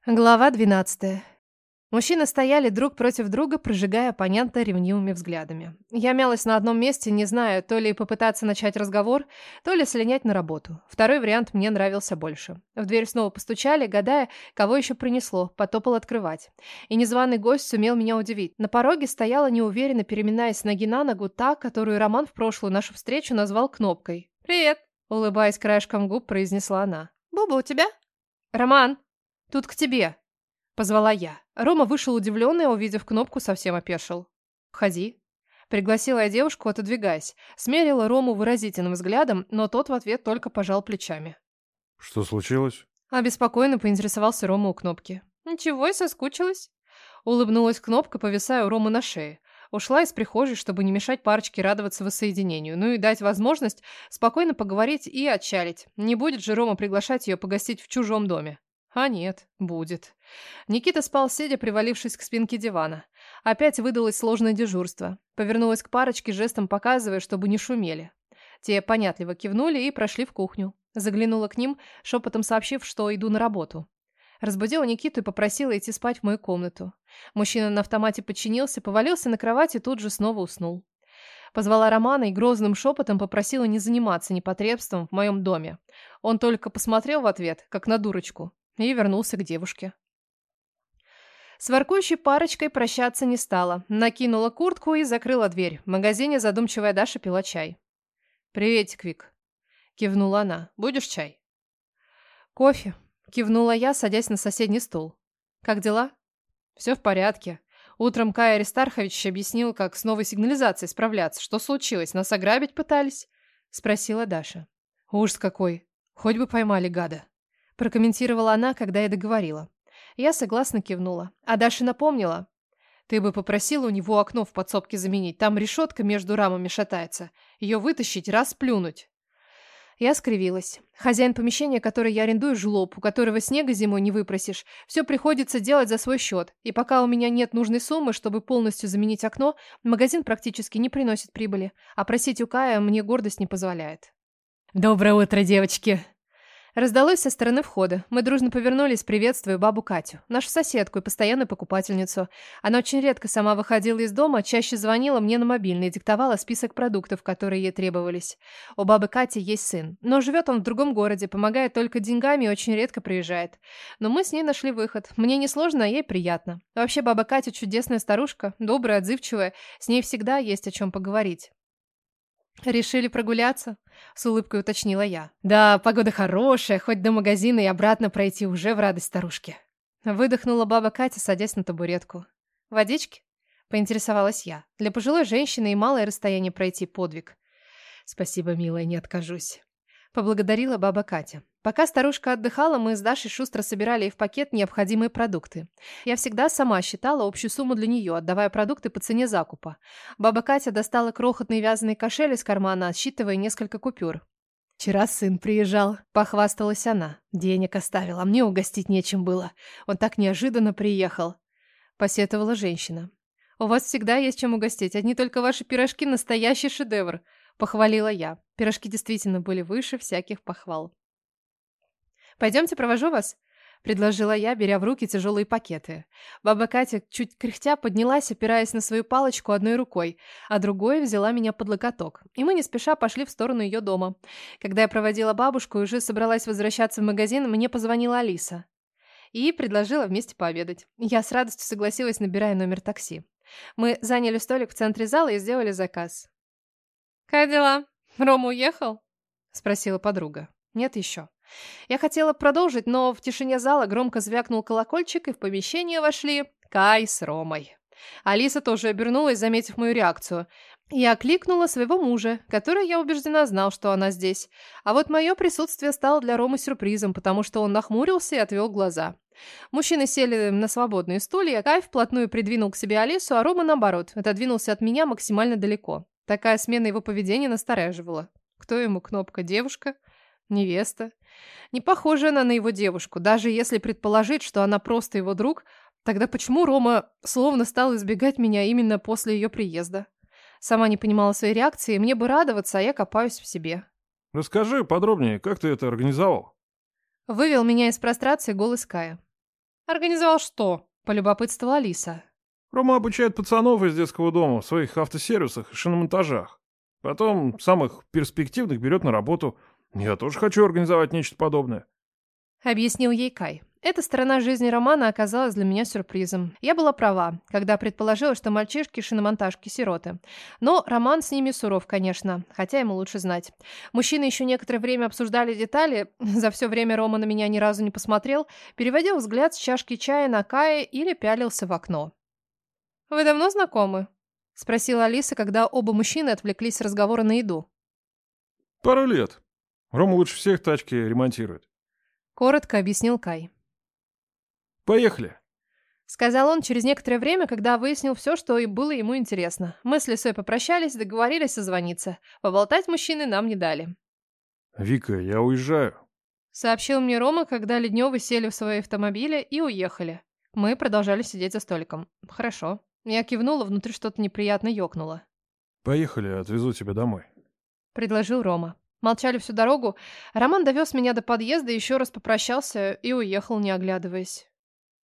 Глава 12. Мужчины стояли друг против друга, прожигая оппонента ревнивыми взглядами. Я мялась на одном месте, не зная, то ли попытаться начать разговор, то ли слинять на работу. Второй вариант мне нравился больше. В дверь снова постучали, гадая, кого еще принесло, потопал открывать. И незваный гость сумел меня удивить. На пороге стояла неуверенно, переминаясь с ноги на ногу, та, которую Роман в прошлую нашу встречу назвал Кнопкой. «Привет!» — улыбаясь краешком губ, произнесла она. «Буба у тебя?» «Роман!» «Тут к тебе», — позвала я. Рома вышел удивленный, а увидев Кнопку, совсем опешил. «Входи». Пригласила я девушку, отодвигаясь. Смерила Рому выразительным взглядом, но тот в ответ только пожал плечами. Что случилось? Обеспокоенно поинтересовался Рома у Кнопки. «Ничего, и соскучилась». Улыбнулась Кнопка, повисая у Ромы на шее. Ушла из прихожей, чтобы не мешать парочке радоваться воссоединению, ну и дать возможность спокойно поговорить и отчалить. Не будет же Рома приглашать ее погостить в чужом доме. А нет, будет. Никита спал, сидя, привалившись к спинке дивана. Опять выдалось сложное дежурство. Повернулась к парочке, жестом показывая, чтобы не шумели. Те понятливо кивнули и прошли в кухню. Заглянула к ним, шепотом сообщив, что иду на работу. Разбудила Никиту и попросила идти спать в мою комнату. Мужчина на автомате подчинился, повалился на кровать и тут же снова уснул. Позвала Романа и грозным шепотом попросила не заниматься непотребством в моем доме. Он только посмотрел в ответ, как на дурочку, и вернулся к девушке. С воркующей парочкой прощаться не стала. Накинула куртку и закрыла дверь. В магазине задумчивая Даша пила чай. «Приветик, Вик», — кивнула она. «Будешь чай?» «Кофе», — кивнула я, садясь на соседний стул. «Как дела?» «Все в порядке. Утром Кай Аристархович объяснил, как с новой сигнализацией справляться. Что случилось? Нас ограбить пытались?» — спросила Даша. «Ужас какой. Хоть бы поймали гада», — прокомментировала она, когда я договорила. Я согласно кивнула. А Даша напомнила. «Ты бы попросила у него окно в подсобке заменить. Там решетка между рамами шатается. Ее вытащить, расплюнуть». Я скривилась. Хозяин помещения, которое я арендую, жлоб, у которого снега зимой не выпросишь. Все приходится делать за свой счет. И пока у меня нет нужной суммы, чтобы полностью заменить окно, магазин практически не приносит прибыли. А просить у Кая мне гордость не позволяет. «Доброе утро, девочки!» Раздалось со стороны входа. Мы дружно повернулись, приветствуя бабу Катю, нашу соседку и постоянную покупательницу. Она очень редко сама выходила из дома, чаще звонила мне на мобильный и диктовала список продуктов, которые ей требовались. У бабы Кати есть сын, но живет он в другом городе, помогает только деньгами и очень редко приезжает. Но мы с ней нашли выход. Мне несложно, а ей приятно. Вообще баба Катя чудесная старушка, добрая, отзывчивая, с ней всегда есть о чем поговорить. «Решили прогуляться?» — с улыбкой уточнила я. «Да, погода хорошая, хоть до магазина и обратно пройти уже в радость старушке». Выдохнула баба Катя, садясь на табуретку. «Водички?» — поинтересовалась я. «Для пожилой женщины и малое расстояние пройти подвиг». «Спасибо, милая, не откажусь». Поблагодарила баба Катя. Пока старушка отдыхала, мы с Дашей шустро собирали ей в пакет необходимые продукты. Я всегда сама считала общую сумму для нее, отдавая продукты по цене закупа. Баба Катя достала крохотный вязаный кошель из кармана, отсчитывая несколько купюр. «Вчера сын приезжал», — похвасталась она. «Денег оставил, а мне угостить нечем было. Он так неожиданно приехал», — посетовала женщина. «У вас всегда есть чем угостить, одни только ваши пирожки — настоящий шедевр», — похвалила я. Пирожки действительно были выше всяких похвал. «Пойдемте, провожу вас», — предложила я, беря в руки тяжелые пакеты. Баба Катя, чуть кряхтя, поднялась, опираясь на свою палочку одной рукой, а другой взяла меня под локоток. И мы не спеша пошли в сторону ее дома. Когда я проводила бабушку и уже собралась возвращаться в магазин, мне позвонила Алиса и предложила вместе пообедать. Я с радостью согласилась, набирая номер такси. Мы заняли столик в центре зала и сделали заказ. «Как дела? Рома уехал?» — спросила подруга. «Нет еще». Я хотела продолжить, но в тишине зала громко звякнул колокольчик, и в помещение вошли Кай с Ромой. Алиса тоже обернулась, заметив мою реакцию. Я окликнула своего мужа, который, я убеждена, знал, что она здесь. А вот мое присутствие стало для Ромы сюрпризом, потому что он нахмурился и отвел глаза. Мужчины сели на свободные стулья, Кай вплотную придвинул к себе Алису, а Рома, наоборот, отодвинулся от меня максимально далеко. Такая смена его поведения настораживала. Кто ему Кнопка? Девушка? Невеста? Не похожа она на его девушку. Даже если предположить, что она просто его друг, тогда почему Рома словно стал избегать меня именно после ее приезда? Сама не понимала своей реакции, мне бы радоваться, а я копаюсь в себе. Расскажи подробнее, как ты это организовал? Вывел меня из прострации голос Кая. Организовал что? Полюбопытствовала Алиса. Рома обучает пацанов из детского дома в своих автосервисах и шиномонтажах. Потом самых перспективных берет на работу. Я тоже хочу организовать нечто подобное. Объяснил ей Кай. Эта сторона жизни Романа оказалась для меня сюрпризом. Я была права, когда предположила, что мальчишки-шиномонтажки сироты. Но Роман с ними суров, конечно, хотя ему лучше знать. Мужчины еще некоторое время обсуждали детали, за все время Рома на меня ни разу не посмотрел, переводил взгляд с чашки чая на Кая или пялился в окно. «Вы давно знакомы?» — спросила Алиса, когда оба мужчины отвлеклись с разговора на еду. Пару лет. Рома лучше всех тачки ремонтирует. Коротко объяснил Кай. Поехали. Сказал он через некоторое время, когда выяснил все, что и было ему интересно. Мы с Лисой попрощались, договорились созвониться. Поболтать мужчины нам не дали. Вика, я уезжаю. Сообщил мне Рома, когда Ледневы сели в свои автомобили и уехали. Мы продолжали сидеть за столиком. Хорошо. Я кивнула, внутри что-то неприятно ёкнуло. Поехали, отвезу тебя домой. Предложил Рома. Молчали всю дорогу. Роман довез меня до подъезда, еще раз попрощался и уехал, не оглядываясь.